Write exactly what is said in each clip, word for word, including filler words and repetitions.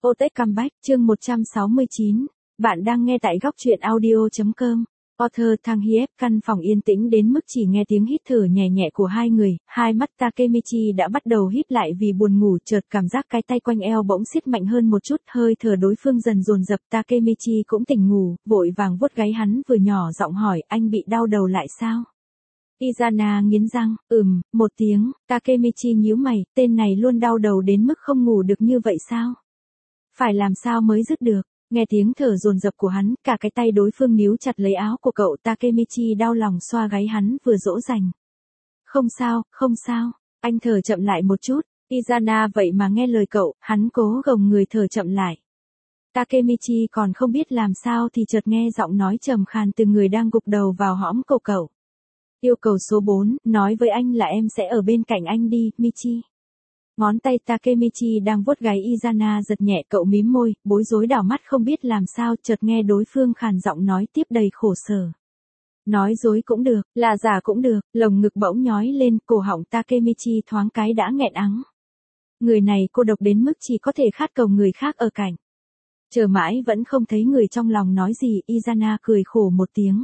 Otech Comeback, chương một trăm sáu mươi chín. Bạn đang nghe tại góc truyện audio chấm com. Author Thang Hiep. Căn phòng yên tĩnh đến mức chỉ nghe tiếng hít thở nhẹ nhẹ của hai người, hai mắt Takemichi đã bắt đầu híp lại vì buồn ngủ, chợt cảm giác cái tay quanh eo bỗng siết mạnh hơn một chút, hơi thở đối phương dần dồn dập, Takemichi cũng tỉnh ngủ, vội vàng vuốt gáy hắn vừa nhỏ giọng hỏi, anh bị đau đầu lại sao? Izana nghiến răng, ừm, một tiếng, Takemichi nhíu mày, tên này luôn đau đầu đến mức không ngủ được như vậy sao? Phải làm sao mới dứt được? Nghe tiếng thở dồn dập của hắn, cả cái tay đối phương níu chặt lấy áo của cậu, Takemichi đau lòng xoa gáy hắn vừa dỗ dành. Không sao, không sao, anh thở chậm lại một chút. Izana vậy mà nghe lời cậu, hắn cố gồng người thở chậm lại. Takemichi còn không biết làm sao thì chợt nghe giọng nói trầm khàn từ người đang gục đầu vào hõm cổ cậu. Yêu cầu số bốn, nói với anh là em sẽ ở bên cạnh anh đi, Michi. Ngón tay Takemichi đang vuốt gáy Izana giật nhẹ, cậu mím môi, bối rối đảo mắt không biết làm sao, chợt nghe đối phương khàn giọng nói tiếp đầy khổ sở. Nói dối cũng được, là giả cũng được, lồng ngực bỗng nhói lên, cổ họng Takemichi thoáng cái đã nghẹn ắng. Người này cô độc đến mức chỉ có thể khát cầu người khác ở cạnh. Chờ mãi vẫn không thấy người trong lòng nói gì, Izana cười khổ một tiếng.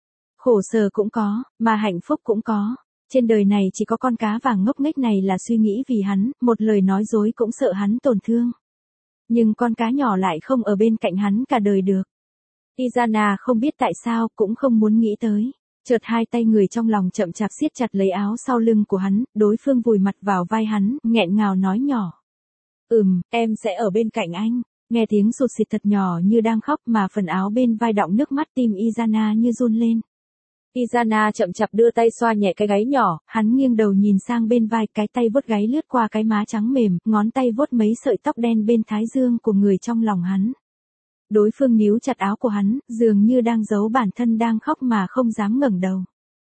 Khổ sở cũng có, mà hạnh phúc cũng có. Trên đời này chỉ có con cá vàng ngốc nghếch này là suy nghĩ vì hắn, một lời nói dối cũng sợ hắn tổn thương. Nhưng con cá nhỏ lại không ở bên cạnh hắn cả đời được. Izana không biết tại sao, cũng không muốn nghĩ tới. Chợt hai tay người trong lòng chậm chạp siết chặt lấy áo sau lưng của hắn, đối phương vùi mặt vào vai hắn, nghẹn ngào nói nhỏ. Ừm, em sẽ ở bên cạnh anh. Nghe tiếng sụt sịt thật nhỏ như đang khóc mà phần áo bên vai đọng nước mắt, tim Izana như run lên. Izana chậm chạp đưa tay xoa nhẹ cái gáy nhỏ, hắn nghiêng đầu nhìn sang bên vai, cái tay vuốt gáy lướt qua cái má trắng mềm, ngón tay vuốt mấy sợi tóc đen bên thái dương của người trong lòng hắn. Đối phương níu chặt áo của hắn, dường như đang giấu bản thân đang khóc mà không dám ngẩng đầu.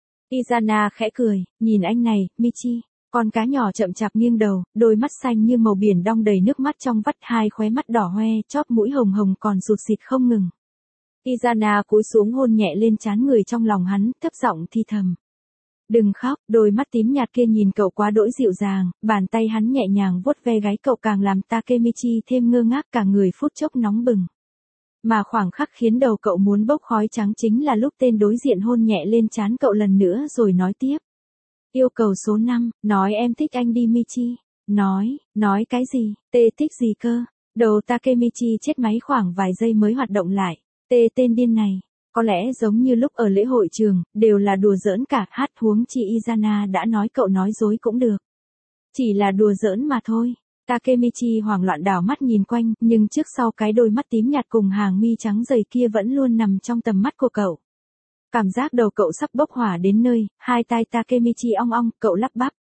Izana khẽ cười, nhìn anh này, Michi. Con cá nhỏ chậm chạp nghiêng đầu, đôi mắt xanh như màu biển đong đầy nước mắt trong vắt, hai khóe mắt đỏ hoe, chóp mũi hồng hồng còn sụt sịt không ngừng. Izana cúi xuống hôn nhẹ lên trán người trong lòng hắn, thấp giọng thi thầm. Đừng khóc, đôi mắt tím nhạt kia nhìn cậu quá đỗi dịu dàng, bàn tay hắn nhẹ nhàng vuốt ve gáy cậu càng làm Takemichi thêm ngơ ngác, cả người phút chốc nóng bừng. Mà khoảng khắc khiến đầu cậu muốn bốc khói trắng chính là lúc tên đối diện hôn nhẹ lên trán cậu lần nữa rồi nói tiếp. Yêu cầu số năm, nói em thích anh đi Michi. Nói, nói cái gì, tê thích gì cơ? Đầu Takemichi chết máy khoảng vài giây mới hoạt động lại. Tê tên điên này, có lẽ giống như lúc ở lễ hội trường, đều là đùa giỡn cả, hát huống chi Izana đã nói cậu nói dối cũng được. Chỉ là đùa giỡn mà thôi. Takemichi hoảng loạn đảo mắt nhìn quanh, nhưng trước sau cái đôi mắt tím nhạt cùng hàng mi trắng dày kia vẫn luôn nằm trong tầm mắt của cậu. Cảm giác đầu cậu sắp bốc hỏa đến nơi, hai tai Takemichi ong ong, cậu lắp bắp.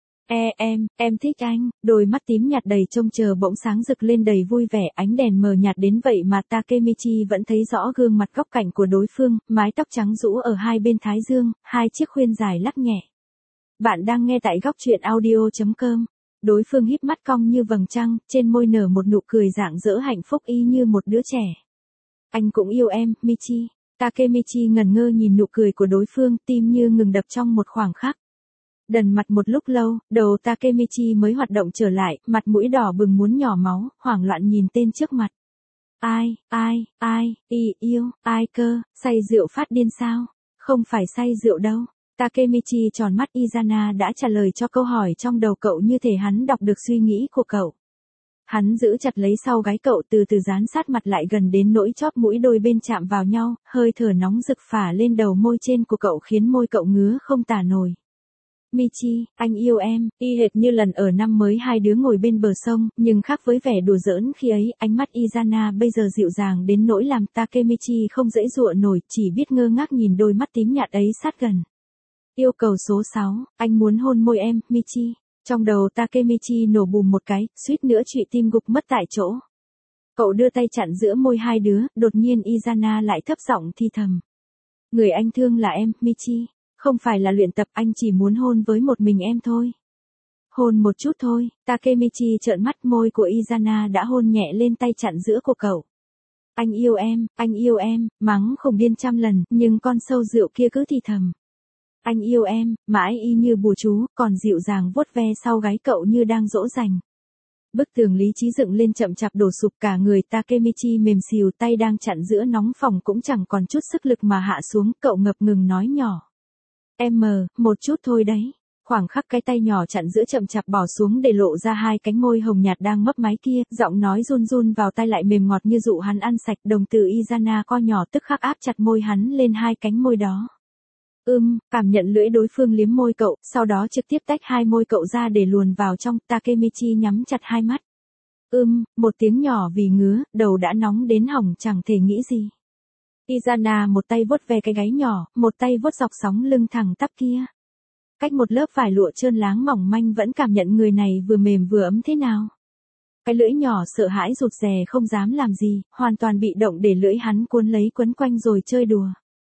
E em, em thích anh, đôi mắt tím nhạt đầy trông chờ bỗng sáng rực lên đầy vui vẻ, ánh đèn mờ nhạt đến vậy mà Takemichi vẫn thấy rõ gương mặt góc cạnh của đối phương, mái tóc trắng rũ ở hai bên thái dương, hai chiếc khuyên dài lắc nhẹ. Bạn đang nghe tại góc truyện audio chấm com. Đối phương híp mắt cong như vầng trăng, trên môi nở một nụ cười rạng rỡ hạnh phúc y như một đứa trẻ. Anh cũng yêu em, Michi. Takemichi ngẩn ngơ nhìn nụ cười của đối phương, tim như ngừng đập trong một khoảng khắc. Đần mặt một lúc lâu, đầu Takemichi mới hoạt động trở lại, mặt mũi đỏ bừng muốn nhỏ máu, hoảng loạn nhìn tên trước mặt. Ai, ai, ai, y yêu, ai cơ, say rượu phát điên sao? Không phải say rượu đâu. Takemichi tròn mắt, Izana đã trả lời cho câu hỏi trong đầu cậu như thể hắn đọc được suy nghĩ của cậu. Hắn giữ chặt lấy sau gáy cậu, từ từ dán sát mặt lại gần đến nỗi chóp mũi đôi bên chạm vào nhau, hơi thở nóng rực phả lên đầu môi trên của cậu khiến môi cậu ngứa không tả nổi. Michi, anh yêu em, y hệt như lần ở năm mới hai đứa ngồi bên bờ sông, nhưng khác với vẻ đùa giỡn khi ấy, ánh mắt Izana bây giờ dịu dàng đến nỗi làm Takemichi không dễ dụa nổi, chỉ biết ngơ ngác nhìn đôi mắt tím nhạt ấy sát gần. Yêu cầu số sáu, anh muốn hôn môi em, Michi. Trong đầu Takemichi nổ bùm một cái, suýt nữa trụy tim gục mất tại chỗ. Cậu đưa tay chặn giữa môi hai đứa, đột nhiên Izana lại thấp giọng thi thầm. Người anh thương là em, Michi. Không phải là luyện tập, anh chỉ muốn hôn với một mình em thôi. Hôn một chút thôi, Takemichi trợn mắt, môi của Izana đã hôn nhẹ lên tay chặn giữa của cậu. Anh yêu em, anh yêu em, mắng khùng điên trăm lần, nhưng con sâu rượu kia cứ thì thầm. Anh yêu em, mãi y như bùa chú, còn dịu dàng vuốt ve sau gáy cậu như đang dỗ dành. Bức tường lý trí dựng lên chậm chạp đổ sụp, cả người Takemichi mềm xìu, tay đang chặn giữa nóng phòng cũng chẳng còn chút sức lực mà hạ xuống, cậu ngập ngừng nói nhỏ. Em mờ, một chút thôi đấy. Khoảng khắc cái tay nhỏ chặn giữa chậm chạp bỏ xuống để lộ ra hai cánh môi hồng nhạt đang mấp máy kia, giọng nói run run vào tai lại mềm ngọt như dụ hắn ăn sạch, đồng tử Izana co nhỏ tức khắc áp chặt môi hắn lên hai cánh môi đó. Ưm, cảm nhận lưỡi đối phương liếm môi cậu, sau đó trực tiếp tách hai môi cậu ra để luồn vào trong, Takemichi nhắm chặt hai mắt. Ưm, một tiếng nhỏ vì ngứa, đầu đã nóng đến hỏng chẳng thể nghĩ gì. Izana một tay vuốt ve cái gáy nhỏ, một tay vuốt dọc sóng lưng thẳng tắp kia. Cách một lớp vải lụa trơn láng mỏng manh vẫn cảm nhận người này vừa mềm vừa ấm thế nào. Cái lưỡi nhỏ sợ hãi rụt rè không dám làm gì, hoàn toàn bị động để lưỡi hắn cuốn lấy quấn quanh rồi chơi đùa.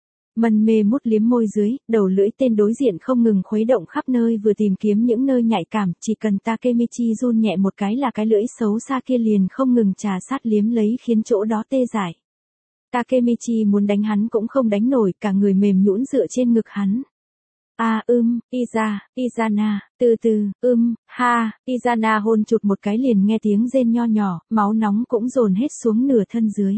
Mân mê mút liếm môi dưới, đầu lưỡi tên đối diện không ngừng khuấy động khắp nơi vừa tìm kiếm những nơi nhạy cảm, chỉ cần Takemichi run nhẹ một cái là cái lưỡi xấu xa kia liền không ngừng trà sát liếm lấy khiến chỗ đó tê dại. Takemichi muốn đánh hắn cũng không đánh nổi, cả người mềm nhũn dựa trên ngực hắn. À ưm, Iza, Izana, từ từ, ưm, ha, Izana hôn chụt một cái liền nghe tiếng rên nho nhỏ, máu nóng cũng dồn hết xuống nửa thân dưới.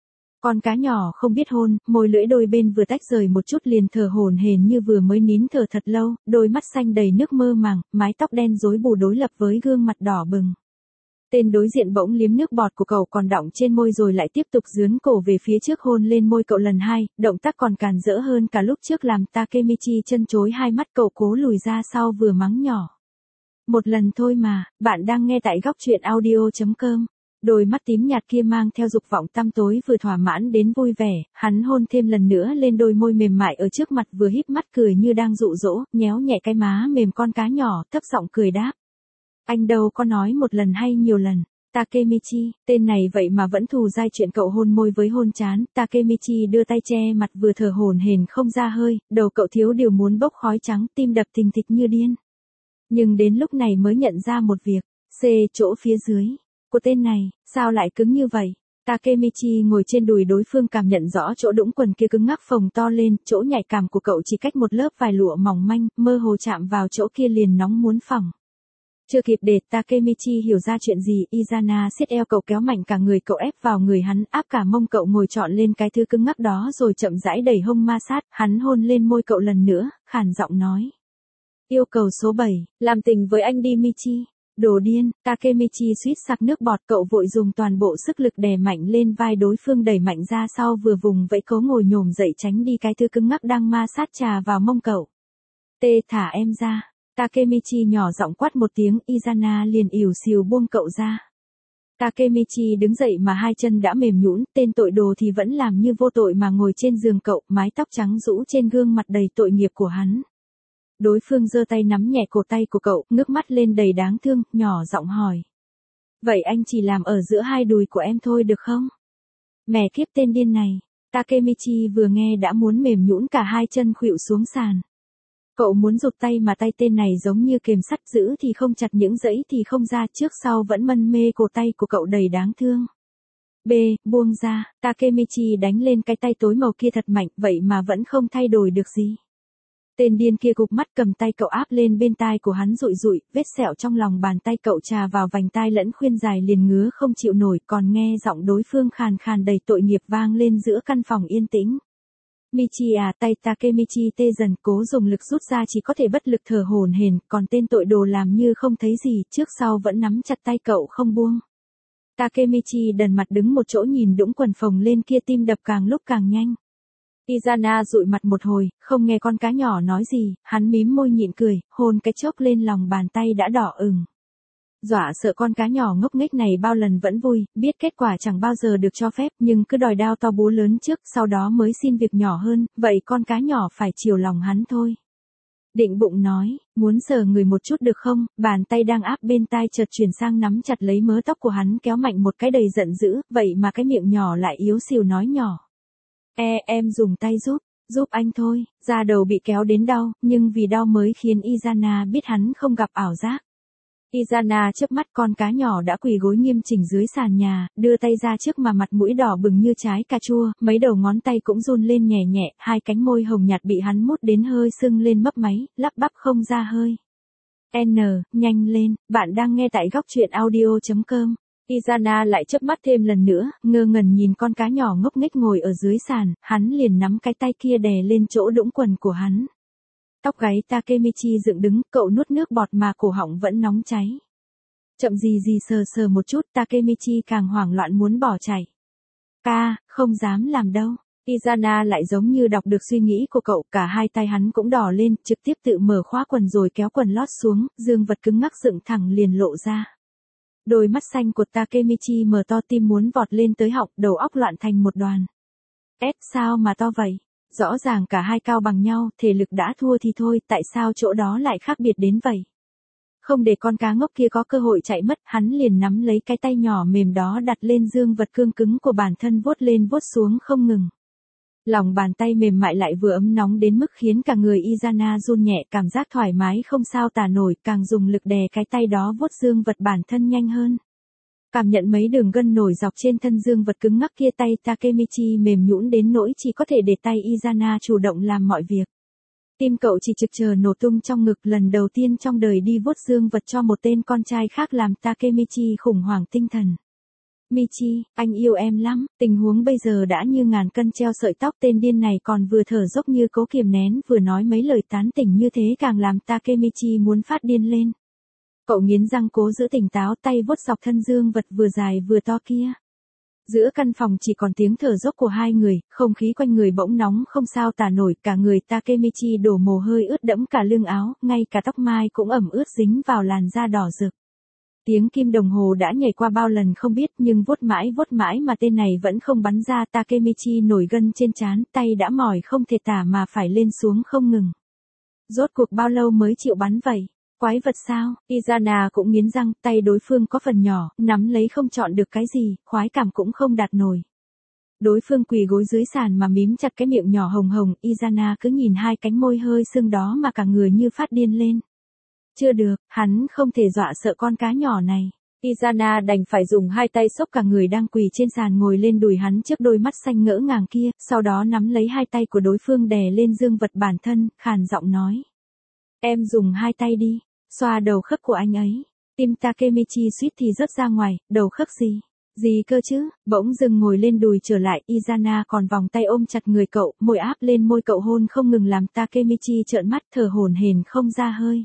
Con cá nhỏ không biết hôn, môi lưỡi đôi bên vừa tách rời một chút liền thở hổn hển như vừa mới nín thở thật lâu, đôi mắt xanh đầy nước mơ màng, mái tóc đen rối bù đối lập với gương mặt đỏ bừng. Tên đối diện bỗng liếm nước bọt của cậu còn đọng trên môi rồi lại tiếp tục dướn cổ về phía trước hôn lên môi cậu lần hai, động tác còn càn rỡ hơn cả lúc trước làm Takemichi chân chối hai mắt, cậu cố lùi ra sau vừa mắng nhỏ. Một lần thôi mà, bạn đang nghe tại góc truyện audio chấm com. Đôi mắt tím nhạt kia mang theo dục vọng tăm tối vừa thỏa mãn đến vui vẻ, hắn hôn thêm lần nữa lên đôi môi mềm mại ở trước mặt vừa híp mắt cười như đang dụ dỗ, nhéo nhẹ cái má mềm con cá nhỏ, thấp giọng cười đáp. Anh đâu có nói một lần hay nhiều lần. Takemichi, tên này vậy mà vẫn thù dai chuyện cậu hôn môi với hôn chán. Takemichi đưa tay che mặt vừa thở hổn hển không ra hơi, đầu cậu thiếu điều muốn bốc khói trắng, tim đập thình thịch như điên. Nhưng đến lúc này mới nhận ra một việc, C chỗ phía dưới của tên này, sao lại cứng như vậy? Takemichi ngồi trên đùi đối phương cảm nhận rõ chỗ đũng quần kia cứng ngắc phồng to lên, chỗ nhạy cảm của cậu chỉ cách một lớp vải lụa mỏng manh, mơ hồ chạm vào chỗ kia liền nóng muốn phỏng. Chưa kịp để Takemichi hiểu ra chuyện gì, Izana siết eo cậu kéo mạnh cả người cậu ép vào người hắn, áp cả mông cậu ngồi trọn lên cái thứ cứng ngắc đó rồi chậm rãi đẩy hông ma sát, hắn hôn lên môi cậu lần nữa, khàn giọng nói. Yêu cầu số bảy, làm tình với anh đi Michi. Đồ điên, Takemichi suýt sặc nước bọt, cậu vội dùng toàn bộ sức lực đè mạnh lên vai đối phương đẩy mạnh ra sau vừa vùng vẫy cố ngồi nhổm dậy tránh đi cái thứ cứng ngắc đang ma sát trà vào mông cậu. Tê thả em ra. Takemichi nhỏ giọng quát một tiếng, Izana liền ỉu xìu buông cậu ra. Takemichi đứng dậy mà hai chân đã mềm nhũn, tên tội đồ thì vẫn làm như vô tội mà ngồi trên giường cậu, mái tóc trắng rũ trên gương mặt đầy tội nghiệp của hắn. Đối phương giơ tay nắm nhẹ cổ tay của cậu, ngước mắt lên đầy đáng thương, nhỏ giọng hỏi. Vậy anh chỉ làm ở giữa hai đùi của em thôi được không? Mẹ kiếp tên điên này. Takemichi vừa nghe đã muốn mềm nhũn cả hai chân khuỵu xuống sàn. Cậu muốn rụt tay mà tay tên này giống như kềm sắt, giữ thì không chặt, những dãy thì không ra, trước sau vẫn mân mê cổ tay của cậu đầy đáng thương. B, buông ra, Takemichi đánh lên cái tay tối màu kia thật mạnh, vậy mà vẫn không thay đổi được gì. Tên điên kia cụp mắt cầm tay cậu áp lên bên tai của hắn rụi rụi, vết sẹo trong lòng bàn tay cậu trà vào vành tai lẫn khuyên dài liền ngứa không chịu nổi, còn nghe giọng đối phương khàn khàn đầy tội nghiệp vang lên giữa căn phòng yên tĩnh. Michi à, tay Takemichi tê dần, cố dùng lực rút ra chỉ có thể bất lực thở hổn hển, còn tên tội đồ làm như không thấy gì, trước sau vẫn nắm chặt tay cậu không buông. Takemichi đần mặt đứng một chỗ nhìn đũng quần phồng lên kia, tim đập càng lúc càng nhanh. Izana dụi mặt một hồi, không nghe con cá nhỏ nói gì, hắn mím môi nhịn cười, hôn cái chốc lên lòng bàn tay đã đỏ ửng. Dọa sợ con cá nhỏ ngốc nghếch này bao lần vẫn vui, biết kết quả chẳng bao giờ được cho phép, nhưng cứ đòi đao to búa lớn trước, sau đó mới xin việc nhỏ hơn, vậy con cá nhỏ phải chiều lòng hắn thôi. Định bụng nói, muốn sờ người một chút được không, bàn tay đang áp bên tai chợt chuyển sang nắm chặt lấy mớ tóc của hắn kéo mạnh một cái đầy giận dữ, vậy mà cái miệng nhỏ lại yếu xìu nói nhỏ. E, em dùng tay giúp, giúp anh thôi, da đầu bị kéo đến đau, nhưng vì đau mới khiến Izana biết hắn không gặp ảo giác. Izana chớp mắt, con cá nhỏ đã quỳ gối nghiêm chỉnh dưới sàn nhà, đưa tay ra trước mà mặt mũi đỏ bừng như trái cà chua, mấy đầu ngón tay cũng run lên nhẹ nhẹ, hai cánh môi hồng nhạt bị hắn mút đến hơi sưng lên mấp máy, lắp bắp không ra hơi. N, nhanh lên, bạn đang nghe tại góc truyện audio.com. Izana lại chớp mắt thêm lần nữa, ngơ ngẩn nhìn con cá nhỏ ngốc nghếch ngồi ở dưới sàn, hắn liền nắm cái tay kia đè lên chỗ đũng quần của hắn. Tóc gáy Takemichi dựng đứng, cậu nuốt nước bọt mà cổ họng vẫn nóng cháy. Chậm gì gì sờ sờ một chút, Takemichi càng hoảng loạn muốn bỏ chạy. Ca, không dám làm đâu. Izana lại giống như đọc được suy nghĩ của cậu, cả hai tay hắn cũng đỏ lên, trực tiếp tự mở khóa quần rồi kéo quần lót xuống, dương vật cứng ngắc dựng thẳng liền lộ ra. Đôi mắt xanh của Takemichi mở to, tim muốn vọt lên tới họng, đầu óc loạn thành một đoàn. Ép sao mà to vậy? Rõ ràng cả hai cao bằng nhau, thể lực đã thua thì thôi, tại sao chỗ đó lại khác biệt đến vậy? Không để con cá ngốc kia có cơ hội chạy mất, hắn liền nắm lấy cái tay nhỏ mềm đó đặt lên dương vật cương cứng của bản thân, vuốt lên vuốt xuống không ngừng. Lòng bàn tay mềm mại lại vừa ấm nóng đến mức khiến cả người Izana run nhẹ, cảm giác thoải mái không sao tả nổi, càng dùng lực đè cái tay đó vuốt dương vật bản thân nhanh hơn. Cảm nhận mấy đường gân nổi dọc trên thân dương vật cứng ngắc kia, tay Takemichi mềm nhũn đến nỗi chỉ có thể để tay Izana chủ động làm mọi việc. Tim cậu chỉ trực chờ nổ tung trong ngực, lần đầu tiên trong đời đi vuốt dương vật cho một tên con trai khác làm Takemichi khủng hoảng tinh thần. Michi, anh yêu em lắm, tình huống bây giờ đã như ngàn cân treo sợi tóc, tên điên này còn vừa thở dốc như cố kiềm nén vừa nói mấy lời tán tỉnh như thế càng làm Takemichi muốn phát điên lên. Cậu nghiến răng cố giữ tỉnh táo, tay vuốt dọc thân dương vật vừa dài vừa to kia. Giữa căn phòng chỉ còn tiếng thở dốc của hai người, không khí quanh người bỗng nóng không sao tả nổi, cả người Takemichi đổ mồ hôi ướt đẫm cả lưng áo, ngay cả tóc mai cũng ẩm ướt dính vào làn da đỏ rực. Tiếng kim đồng hồ đã nhảy qua bao lần không biết, nhưng vuốt mãi vuốt mãi mà tên này vẫn không bắn ra. Takemichi nổi gân trên trán, tay đã mỏi không thể tả mà phải lên xuống không ngừng. Rốt cuộc bao lâu mới chịu bắn vậy? Quái vật sao? Izana cũng nghiến răng, tay đối phương có phần nhỏ, nắm lấy không chọn được cái gì, khoái cảm cũng không đạt nổi. Đối phương quỳ gối dưới sàn mà mím chặt cái miệng nhỏ hồng hồng, Izana cứ nhìn hai cánh môi hơi sưng đó mà cả người như phát điên lên. Chưa được, hắn không thể dọa sợ con cá nhỏ này. Izana đành phải dùng hai tay xốc cả người đang quỳ trên sàn ngồi lên đùi hắn trước đôi mắt xanh ngỡ ngàng kia, sau đó nắm lấy hai tay của đối phương đè lên dương vật bản thân, khàn giọng nói. Em dùng hai tay đi, xoa đầu khớp của anh ấy. Tim Takemichi suýt thì rớt ra ngoài, đầu khớp gì? Gì cơ chứ? Bỗng dừng ngồi lên đùi trở lại, Izana còn vòng tay ôm chặt người cậu, môi áp lên môi cậu hôn không ngừng làm Takemichi trợn mắt thở hổn hển không ra hơi.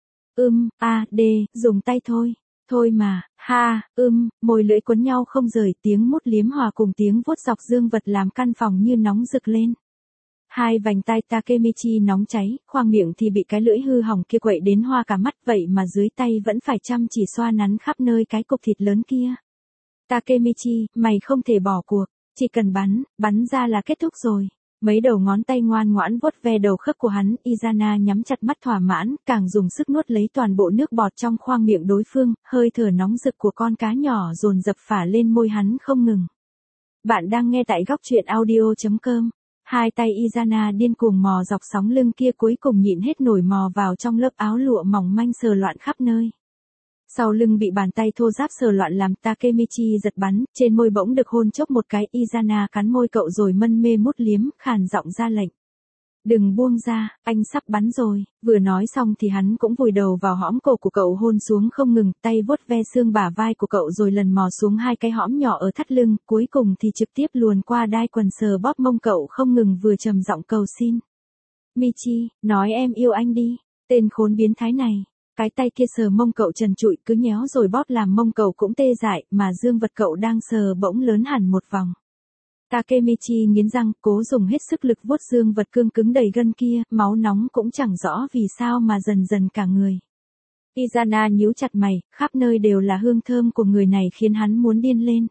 Ưm, a, d, dùng tay thôi. Thôi mà, ha, ưm, môi lưỡi quấn nhau không rời, tiếng mút liếm hòa cùng tiếng vuốt dọc dương vật làm căn phòng như nóng rực lên. Hai vành tai Takemichi nóng cháy, khoang miệng thì bị cái lưỡi hư hỏng kia quậy đến hoa cả mắt, vậy mà dưới tay vẫn phải chăm chỉ xoa nắn khắp nơi cái cục thịt lớn kia. Takemichi, mày không thể bỏ cuộc, chỉ cần bắn, bắn ra là kết thúc rồi. Mấy đầu ngón tay ngoan ngoãn vuốt ve đầu khớp của hắn, Izana nhắm chặt mắt thỏa mãn, càng dùng sức nuốt lấy toàn bộ nước bọt trong khoang miệng đối phương, hơi thở nóng rực của con cá nhỏ dồn dập phả lên môi hắn không ngừng. Bạn đang nghe tại góc truyện audio.com. Hai tay Izana điên cuồng mò dọc sóng lưng kia, cuối cùng nhịn hết nổi mò vào trong lớp áo lụa mỏng manh sờ loạn khắp nơi. Sau lưng bị bàn tay thô ráp sờ loạn làm Takemichi giật bắn, trên môi bỗng được hôn chốc một cái, Izana cắn môi cậu rồi mân mê mút liếm, khàn giọng ra lệnh. Đừng buông ra, anh sắp bắn rồi. Vừa nói xong thì hắn cũng vùi đầu vào hõm cổ của cậu hôn xuống không ngừng, tay vuốt ve xương bả vai của cậu rồi lần mò xuống hai cái hõm nhỏ ở thắt lưng, cuối cùng thì trực tiếp luồn qua đai quần sờ bóp mông cậu không ngừng, vừa trầm giọng cầu xin. Michi, nói em yêu anh đi, tên khốn biến thái này. Cái tay kia sờ mông cậu trần trụi cứ nhéo rồi bóp làm mông cậu cũng tê dại, mà dương vật cậu đang sờ bỗng lớn hẳn một vòng. Takemichi nghiến răng, cố dùng hết sức lực vuốt dương vật cương cứng đầy gân kia, máu nóng cũng chẳng rõ vì sao mà dần dần cả người. Izana nhíu chặt mày, khắp nơi đều là hương thơm của người này khiến hắn muốn điên lên.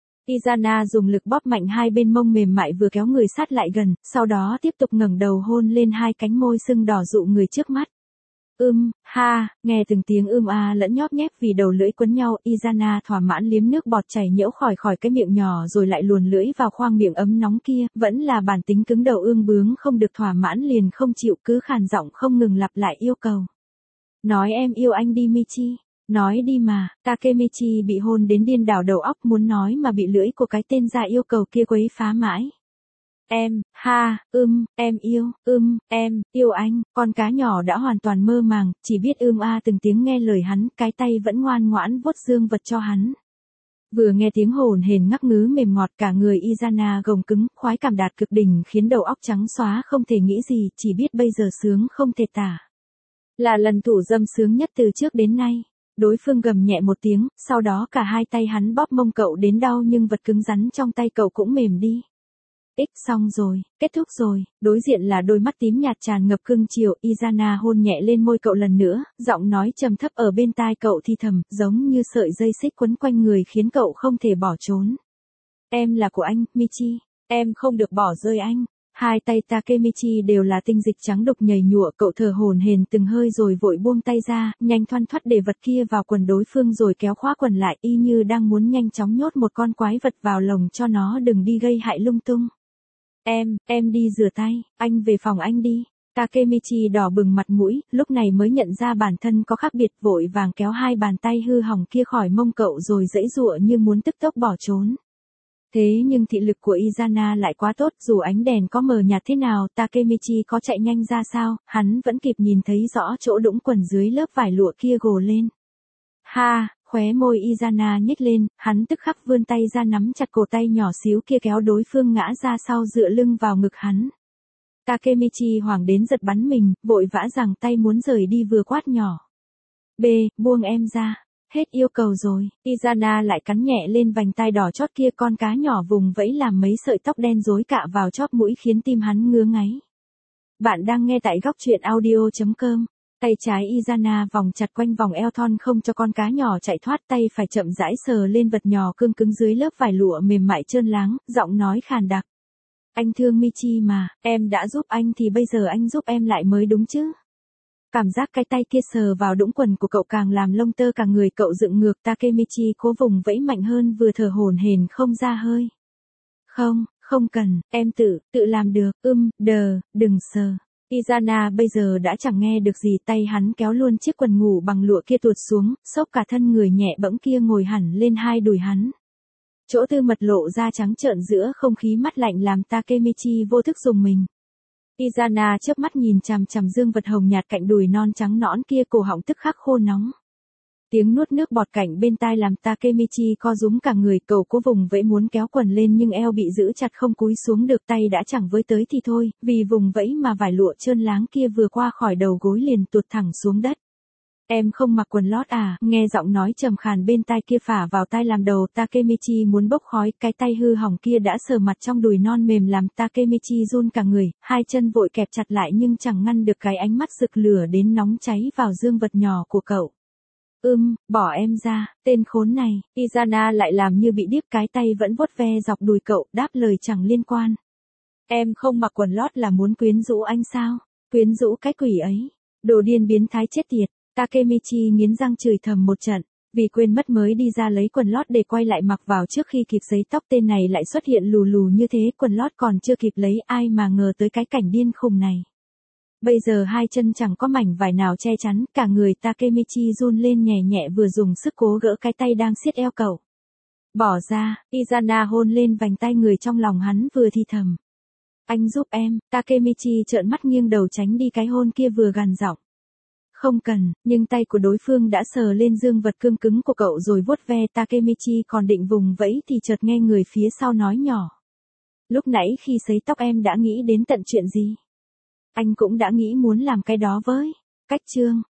Izana dùng lực bóp mạnh hai bên mông mềm mại vừa kéo người sát lại gần, sau đó tiếp tục ngẩng đầu hôn lên hai cánh môi sưng đỏ dụ người trước mắt. Ưm, ha, nghe từng tiếng ưm a lẫn nhóp nhép vì đầu lưỡi quấn nhau, Izana thỏa mãn liếm nước bọt chảy nhễu khỏi khỏi cái miệng nhỏ rồi lại luồn lưỡi vào khoang miệng ấm nóng kia, vẫn là bản tính cứng đầu ương bướng không được thỏa mãn liền không chịu, cứ khàn giọng không ngừng lặp lại yêu cầu. Nói em yêu anh đi Michi, nói đi mà. Takemichi bị hôn đến điên đảo đầu óc, muốn nói mà bị lưỡi của cái tên già yêu cầu kia quấy phá mãi. Em, ha, ưm, em yêu, ưm, em, yêu anh. Con cá nhỏ đã hoàn toàn mơ màng, chỉ biết ưm a từng tiếng nghe lời hắn, cái tay vẫn ngoan ngoãn vuốt dương vật cho hắn. Vừa nghe tiếng hồn hển ngắc ngứ mềm ngọt, cả người Izana gồng cứng, khoái cảm đạt cực đỉnh khiến đầu óc trắng xóa không thể nghĩ gì, chỉ biết bây giờ sướng không thể tả. Là lần thủ dâm sướng nhất từ trước đến nay. Đối phương gầm nhẹ một tiếng, sau đó cả hai tay hắn bóp mông cậu đến đau nhưng vật cứng rắn trong tay cậu cũng mềm đi. Ích xong rồi, kết thúc rồi, đối diện là đôi mắt tím nhạt tràn ngập cưng chiều, Izana hôn nhẹ lên môi cậu lần nữa, giọng nói trầm thấp ở bên tai cậu thi thầm, giống như sợi dây xích quấn quanh người khiến cậu không thể bỏ trốn. Em là của anh, Michi, em không được bỏ rơi anh. Hai tay Takemichi đều là tinh dịch trắng đục nhầy nhụa, cậu thở hổn hển từng hơi rồi vội buông tay ra, nhanh thoăn thoắt để vật kia vào quần đối phương rồi kéo khóa quần lại, y như đang muốn nhanh chóng nhốt một con quái vật vào lồng cho nó đừng đi gây hại lung tung. Em, em đi rửa tay, anh về phòng anh đi. Takemichi đỏ bừng mặt mũi, lúc này mới nhận ra bản thân có khác biệt, vội vàng kéo hai bàn tay hư hỏng kia khỏi mông cậu rồi giãy giụa như muốn tức tốc bỏ trốn. Thế nhưng thị lực của Izana lại quá tốt, dù ánh đèn có mờ nhạt thế nào, Takemichi có chạy nhanh ra sao, hắn vẫn kịp nhìn thấy rõ chỗ đũng quần dưới lớp vải lụa kia gồ lên. Ha, khóe môi Izana nhếch lên, hắn tức khắc vươn tay ra nắm chặt cổ tay nhỏ xíu kia kéo đối phương ngã ra sau dựa lưng vào ngực hắn. Takemichi hoảng đến giật bắn mình, vội vã giằng tay muốn rời đi vừa quát nhỏ. B, buông em ra. Hết yêu cầu rồi, Izana lại cắn nhẹ lên vành tai đỏ chót kia, con cá nhỏ vùng vẫy làm mấy sợi tóc đen rối cạ vào chóp mũi khiến tim hắn ngứa ngáy. Bạn đang nghe tại góc truyện audio chấm com. Tay trái Izana vòng chặt quanh vòng eo thon không cho con cá nhỏ chạy thoát, tay phải chậm rãi sờ lên vật nhỏ cương cứng dưới lớp vải lụa mềm mại trơn láng, giọng nói khàn đặc. Anh thương Michi mà, em đã giúp anh thì bây giờ anh giúp em lại mới đúng chứ. Cảm giác cái tay kia sờ vào đũng quần của cậu càng làm lông tơ cả người cậu dựng ngược, Takemichi cố vùng vẫy mạnh hơn vừa thở hổn hển không ra hơi. Không, không cần, em tự, tự làm được, ưm, đờ, đừng sờ. Izana bây giờ đã chẳng nghe được gì, tay hắn kéo luôn chiếc quần ngủ bằng lụa kia tuột xuống, xốc cả thân người nhẹ bẫng kia ngồi hẳn lên hai đùi hắn. Chỗ tư mật lộ ra trắng trợn giữa không khí mát lạnh làm Takemichi vô thức rùng mình. Izana chớp mắt nhìn chằm chằm dương vật hồng nhạt cạnh đùi non trắng nõn kia, cổ họng tức khắc khô nóng. Tiếng nuốt nước bọt cạnh bên tai làm Takemichi co rúm cả người, cậu cố vùng vẫy muốn kéo quần lên nhưng eo bị giữ chặt không cúi xuống được, tay đã chẳng với tới thì thôi, vì vùng vẫy mà vải lụa trơn láng kia vừa qua khỏi đầu gối liền tuột thẳng xuống đất. Em không mặc quần lót à, nghe giọng nói trầm khàn bên tai kia phả vào tai làm đầu Takemichi muốn bốc khói, cái tay hư hỏng kia đã sờ mặt trong đùi non mềm làm Takemichi run cả người, hai chân vội kẹp chặt lại nhưng chẳng ngăn được cái ánh mắt rực lửa đến nóng cháy vào dương vật nhỏ của cậu. Ưm, bỏ em ra, tên khốn này, Izana lại làm như bị điếc, cái tay vẫn vuốt ve dọc đùi cậu, đáp lời chẳng liên quan. Em không mặc quần lót là muốn quyến rũ anh sao? Quyến rũ cái quỷ ấy, đồ điên biến thái chết tiệt. Takemichi nghiến răng chửi thầm một trận, vì quên mất mới đi ra lấy quần lót để quay lại mặc vào trước khi kịp giấy tóc, tên này lại xuất hiện lù lù như thế, quần lót còn chưa kịp lấy, ai mà ngờ tới cái cảnh điên khùng này. Bây giờ hai chân chẳng có mảnh vải nào che chắn, cả người Takemichi run lên nhẹ nhẹ vừa dùng sức cố gỡ cái tay đang siết eo cậu. Bỏ ra, Izana hôn lên vành tay người trong lòng hắn vừa thì thầm. Anh giúp em, Takemichi trợn mắt nghiêng đầu tránh đi cái hôn kia vừa gằn giọng. Không cần, nhưng tay của đối phương đã sờ lên dương vật cương cứng của cậu rồi vuốt ve, Takemichi còn định vùng vẫy thì chợt nghe người phía sau nói nhỏ. Lúc nãy khi sấy tóc em đã nghĩ đến tận chuyện gì? Anh cũng đã nghĩ muốn làm cái đó với. Cách chương.